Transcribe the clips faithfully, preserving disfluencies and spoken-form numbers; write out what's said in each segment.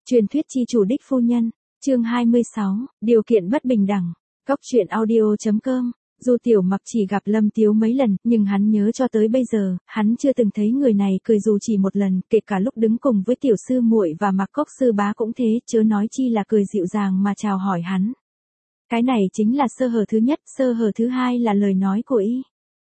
Truyền thuyết chi chủ đích phu nhân, chương hai mươi sáu, điều kiện bất bình đẳng. Góc truyện audio chấm com. Dù Tiểu Mặc chỉ gặp Lâm Tiếu mấy lần, nhưng hắn nhớ cho tới bây giờ, hắn chưa từng thấy người này cười dù chỉ một lần, kể cả lúc đứng cùng với tiểu sư muội và Mặc Cốc sư bá cũng thế, chớ nói chi là cười dịu dàng mà chào hỏi hắn. Cái này chính là sơ hở thứ nhất, sơ hở thứ hai là lời nói của y.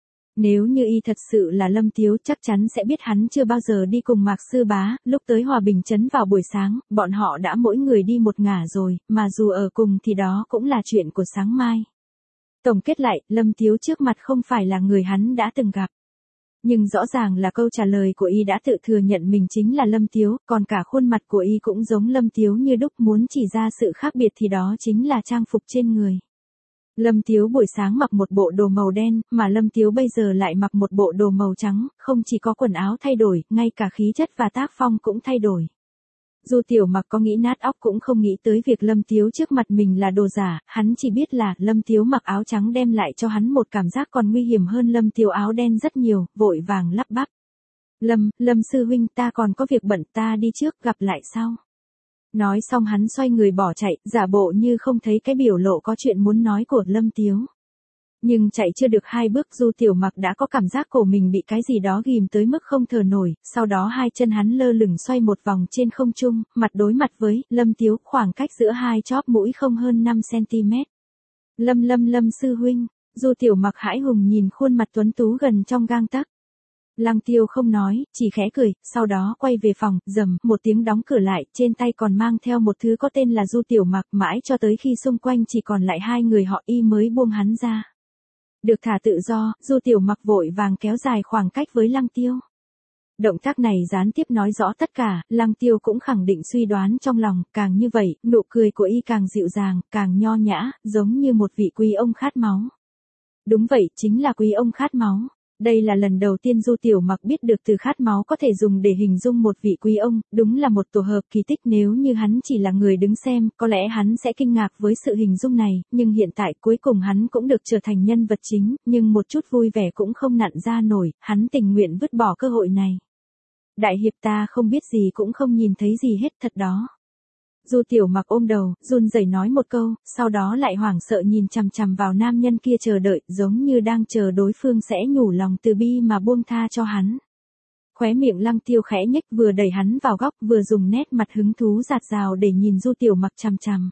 Nếu như y thật sự là Lâm Tiếu chắc chắn sẽ biết hắn chưa bao giờ đi cùng Mạc sư bá, lúc tới Hòa Bình Trấn vào buổi sáng, bọn họ đã mỗi người đi một ngả rồi, mà dù ở cùng thì đó cũng là chuyện của sáng mai. Tổng kết lại, Lâm Tiếu trước mặt không phải là người hắn đã từng gặp. Nhưng rõ ràng là câu trả lời của y đã tự thừa nhận mình chính là Lâm Tiếu, còn cả khuôn mặt của y cũng giống Lâm Tiếu như đúc, muốn chỉ ra sự khác biệt thì đó chính là trang phục trên người. Lâm Tiếu buổi sáng mặc một bộ đồ màu đen, mà Lâm Tiếu bây giờ lại mặc một bộ đồ màu trắng, không chỉ có quần áo thay đổi, ngay cả khí chất và tác phong cũng thay đổi. Dù Tiểu Mặc có nghĩ nát óc cũng không nghĩ tới việc Lâm Tiếu trước mặt mình là đồ giả, hắn chỉ biết là Lâm Tiếu mặc áo trắng đem lại cho hắn một cảm giác còn nguy hiểm hơn Lâm Tiếu áo đen rất nhiều, vội vàng lắp bắp. Lâm, Lâm sư huynh, ta còn có việc bận, ta đi trước, gặp lại sau. Nói xong hắn xoay người bỏ chạy, giả bộ như không thấy cái biểu lộ có chuyện muốn nói của Lâm Tiếu. Nhưng chạy chưa được hai bước Du Tiểu Mặc đã có cảm giác cổ mình bị cái gì đó ghim tới mức không thở nổi, sau đó hai chân hắn lơ lửng xoay một vòng trên không trung, mặt đối mặt với Lâm Tiếu, khoảng cách giữa hai chóp mũi không hơn năm xăng-ti-mét. Lâm Lâm Lâm sư huynh, Du Tiểu Mặc hãi hùng nhìn khuôn mặt tuấn tú gần trong gang tấc. Lăng Tiêu không nói, chỉ khẽ cười, sau đó quay về phòng, rầm, một tiếng đóng cửa lại, trên tay còn mang theo một thứ có tên là Du Tiểu Mặc, mãi cho tới khi xung quanh chỉ còn lại hai người họ y mới buông hắn ra. Được thả tự do, Du Tiểu Mặc vội vàng kéo dài khoảng cách với Lăng Tiêu. Động tác này gián tiếp nói rõ tất cả, Lăng Tiêu cũng khẳng định suy đoán trong lòng, càng như vậy, nụ cười của y càng dịu dàng, càng nho nhã, giống như một vị quý ông khát máu. Đúng vậy, chính là quý ông khát máu. Đây là lần đầu tiên Du Tiểu Mặc biết được từ khát máu có thể dùng để hình dung một vị quý ông, đúng là một tổ hợp kỳ tích. Nếu như hắn chỉ là người đứng xem, có lẽ hắn sẽ kinh ngạc với sự hình dung này, nhưng hiện tại cuối cùng hắn cũng được trở thành nhân vật chính, nhưng một chút vui vẻ cũng không nặn ra nổi, hắn tình nguyện vứt bỏ cơ hội này. Đại hiệp, ta không biết gì cũng không nhìn thấy gì hết thật đó. Du Tiểu Mặc ôm đầu, run rẩy nói một câu, sau đó lại hoảng sợ nhìn chằm chằm vào nam nhân kia chờ đợi, giống như đang chờ đối phương sẽ nhủ lòng từ bi mà buông tha cho hắn. Khóe miệng Lăng Tiêu khẽ nhếch, vừa đẩy hắn vào góc, vừa dùng nét mặt hứng thú rạt rào để nhìn Du Tiểu Mặc chằm chằm.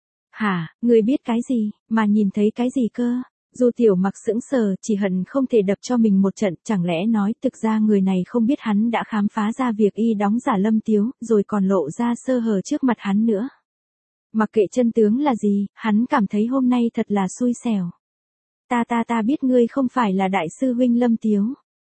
Hả, ngươi biết cái gì, mà nhìn thấy cái gì cơ? Du Tiểu Mặc sững sờ, chỉ hận không thể đập cho mình một trận, chẳng lẽ nói thực ra người này không biết hắn đã khám phá ra việc y đóng giả Lâm Tiếu, rồi còn lộ ra sơ hở trước mặt hắn nữa. Mặc kệ chân tướng là gì, hắn cảm thấy hôm nay thật là xui xẻo. Ta ta ta biết ngươi không phải là đại sư huynh Lâm Tiếu.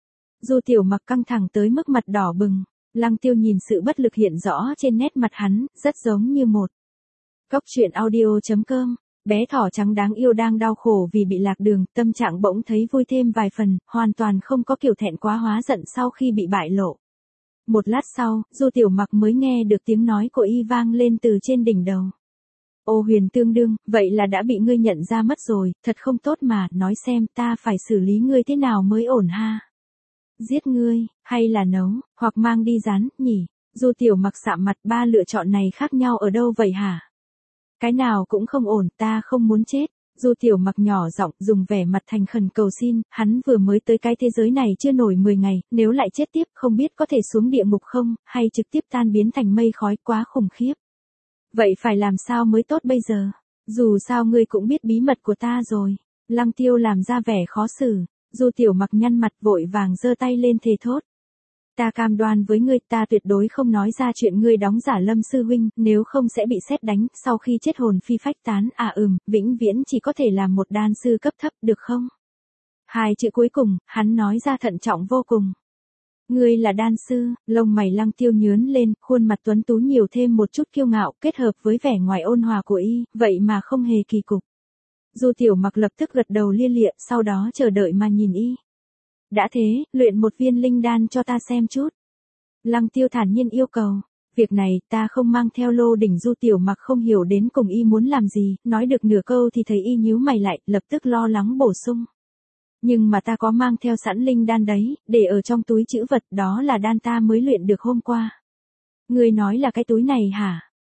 Du Tiểu Mặc căng thẳng tới mức mặt đỏ bừng, Lăng Tiêu nhìn sự bất lực hiện rõ trên nét mặt hắn, rất giống như một. Góc truyện audio chấm com. Bé thỏ trắng đáng yêu đang đau khổ vì bị lạc đường, tâm trạng bỗng thấy vui thêm vài phần, hoàn toàn không có kiểu thẹn quá hóa giận sau khi bị bại lộ. Một lát sau, Du Tiểu Mặc mới nghe được tiếng nói của y vang lên từ trên đỉnh đầu. Ô Huyền Tương Đương, vậy là đã bị ngươi nhận ra mất rồi, thật không tốt mà, nói xem ta phải xử lý ngươi thế nào mới ổn ha. Giết ngươi, hay là nấu, hoặc mang đi rán, nhỉ? Du Tiểu Mặc sạm mặt, ba lựa chọn này khác nhau ở đâu vậy hả? Cái nào cũng không ổn, ta không muốn chết. Du Tiểu Mặc nhỏ giọng, dùng vẻ mặt thành khẩn cầu xin, hắn vừa mới tới cái thế giới này chưa nổi mười ngày, nếu lại chết tiếp không biết có thể xuống địa ngục không, hay trực tiếp tan biến thành mây khói, quá khủng khiếp. Vậy phải làm sao mới tốt bây giờ? Dù sao ngươi cũng biết bí mật của ta rồi. Lăng Tiêu làm ra vẻ khó xử. Du Tiểu Mặc nhăn mặt vội vàng giơ tay lên thề thốt. Ta cam đoan với ngươi, ta tuyệt đối không nói ra chuyện ngươi đóng giả Lâm sư huynh, nếu không sẽ bị sét đánh, sau khi chết hồn phi phách tán, à ừm, vĩnh viễn chỉ có thể làm một đan sư cấp thấp, được không? Hai chữ cuối cùng, hắn nói ra thận trọng vô cùng. Ngươi là đan sư, lông mày Lăng Tiêu nhướn lên, khuôn mặt tuấn tú nhiều thêm một chút kiêu ngạo, kết hợp với vẻ ngoài ôn hòa của y, vậy mà không hề kỳ cục. Du Tiểu Mặc lập tức gật đầu lia lịa, sau đó chờ đợi mà nhìn y. Đã thế, luyện một viên linh đan cho ta xem chút. Lăng Tiêu thản nhiên yêu cầu. Việc này, ta không mang theo lô đỉnh. Du Tiểu Mặc không hiểu đến cùng y muốn làm gì, nói được nửa câu thì thấy y nhíu mày lại, lập tức lo lắng bổ sung. Nhưng mà ta có mang theo sẵn linh đan đấy, để ở trong túi trữ vật, đó là đan ta mới luyện được hôm qua. Ngươi nói là cái túi này hả?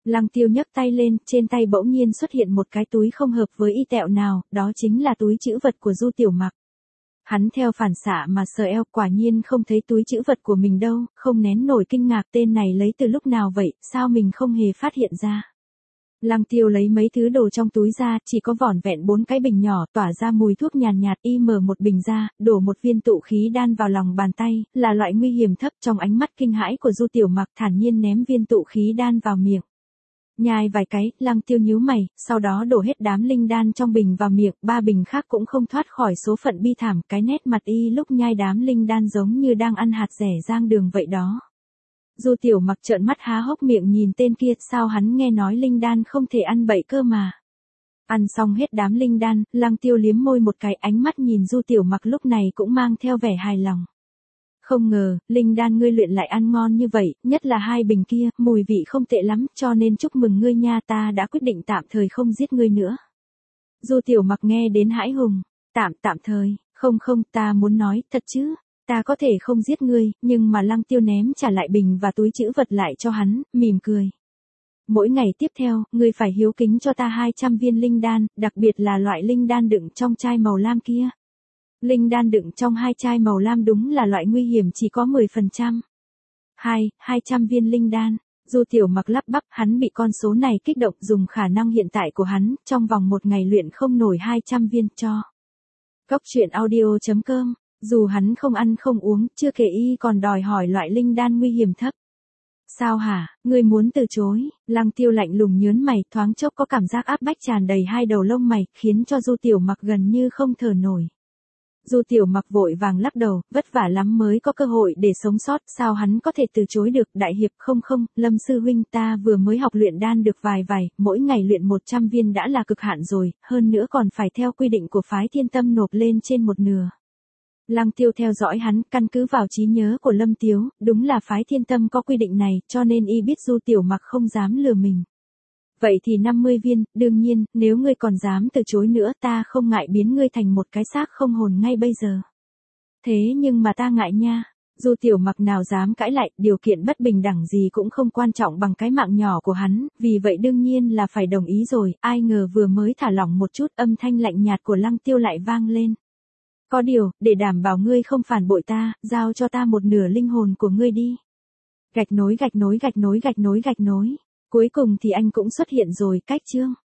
Lăng Tiêu nhấc tay lên, trên tay bỗng nhiên xuất hiện một cái túi không hợp với y tẹo nào, đó chính là túi trữ vật của Du Tiểu Mặc. Hắn theo phản xạ mà sờ eo, quả nhiên không thấy túi trữ vật của mình đâu, không nén nổi kinh ngạc, tên này lấy từ lúc nào vậy, sao mình không hề phát hiện ra. Lăng Tiêu lấy mấy thứ đồ trong túi ra, chỉ có vỏn vẹn bốn cái bình nhỏ tỏa ra mùi thuốc nhàn nhạt, y mở một bình ra, đổ một viên tụ khí đan vào lòng bàn tay, là loại nguy hiểm thấp. Trong ánh mắt kinh hãi của Du Tiểu Mặc thản nhiên ném viên tụ khí đan vào miệng. Nhai vài cái, Lăng Tiêu nhíu mày, sau đó đổ hết đám linh đan trong bình vào miệng, ba bình khác cũng không thoát khỏi số phận bi thảm, cái nét mặt y lúc nhai đám linh đan giống như đang ăn hạt rẻ rang đường vậy đó. Du Tiểu Mặc trợn mắt há hốc miệng nhìn tên kia, sao hắn nghe nói linh đan không thể ăn bậy cơ mà. Ăn xong hết đám linh đan, Lăng Tiêu liếm môi một cái, ánh mắt nhìn Du Tiểu Mặc lúc này cũng mang theo vẻ hài lòng. Không ngờ, linh đan ngươi luyện lại ăn ngon như vậy, nhất là hai bình kia, mùi vị không tệ lắm, cho nên chúc mừng ngươi nha, ta đã quyết định tạm thời không giết ngươi nữa. Du Tiểu Mặc nghe đến hãi hùng, tạm tạm thời, không không, ta muốn nói, thật chứ, ta có thể không giết ngươi, nhưng mà Lăng Tiêu ném trả lại bình và túi trữ vật lại cho hắn, mỉm cười. Mỗi ngày tiếp theo, ngươi phải hiếu kính cho ta hai trăm viên linh đan, đặc biệt là loại linh đan đựng trong chai màu lam kia. Linh đan đựng trong hai chai màu lam đúng là loại nguy hiểm, chỉ có mười phần trăm. Hai, hai trăm viên linh đan. Du Tiểu Mặc lắp bắp, hắn bị con số này kích động, dùng khả năng hiện tại của hắn, trong vòng một ngày luyện không nổi hai trăm viên cho. Cốc truyện audio chấm com, dù hắn không ăn không uống, chưa kể y còn đòi hỏi loại linh đan nguy hiểm thấp. Sao hả, ngươi muốn từ chối? Lăng Tiêu lạnh lùng nhớn mày, thoáng chốc có cảm giác áp bách tràn đầy hai đầu lông mày, khiến cho Du Tiểu Mặc gần như không thở nổi. Du Tiểu Mặc vội vàng lắc đầu, vất vả lắm mới có cơ hội để sống sót, sao hắn có thể từ chối được. Đại hiệp, không không, Lâm sư huynh, ta vừa mới học luyện đan được vài vài, mỗi ngày luyện một trăm viên đã là cực hạn rồi, hơn nữa còn phải theo quy định của phái Thiên Tâm nộp lên trên một nửa. Lăng Tiêu theo dõi hắn, căn cứ vào trí nhớ của Lâm Tiếu, đúng là phái Thiên Tâm có quy định này, cho nên y biết Du Tiểu Mặc không dám lừa mình. Vậy thì năm mươi viên, đương nhiên, nếu ngươi còn dám từ chối nữa, ta không ngại biến ngươi thành một cái xác không hồn ngay bây giờ. Thế nhưng mà ta ngại nha. Du Tiểu Mặc nào dám cãi lại, điều kiện bất bình đẳng gì cũng không quan trọng bằng cái mạng nhỏ của hắn, vì vậy đương nhiên là phải đồng ý rồi. Ai ngờ vừa mới thả lỏng một chút, âm thanh lạnh nhạt của Lăng Tiêu lại vang lên. Có điều, để đảm bảo ngươi không phản bội ta, giao cho ta một nửa linh hồn của ngươi đi. Gạch nối gạch nối gạch nối gạch nối gạch nối. Cuối cùng thì anh cũng xuất hiện rồi, cách chương.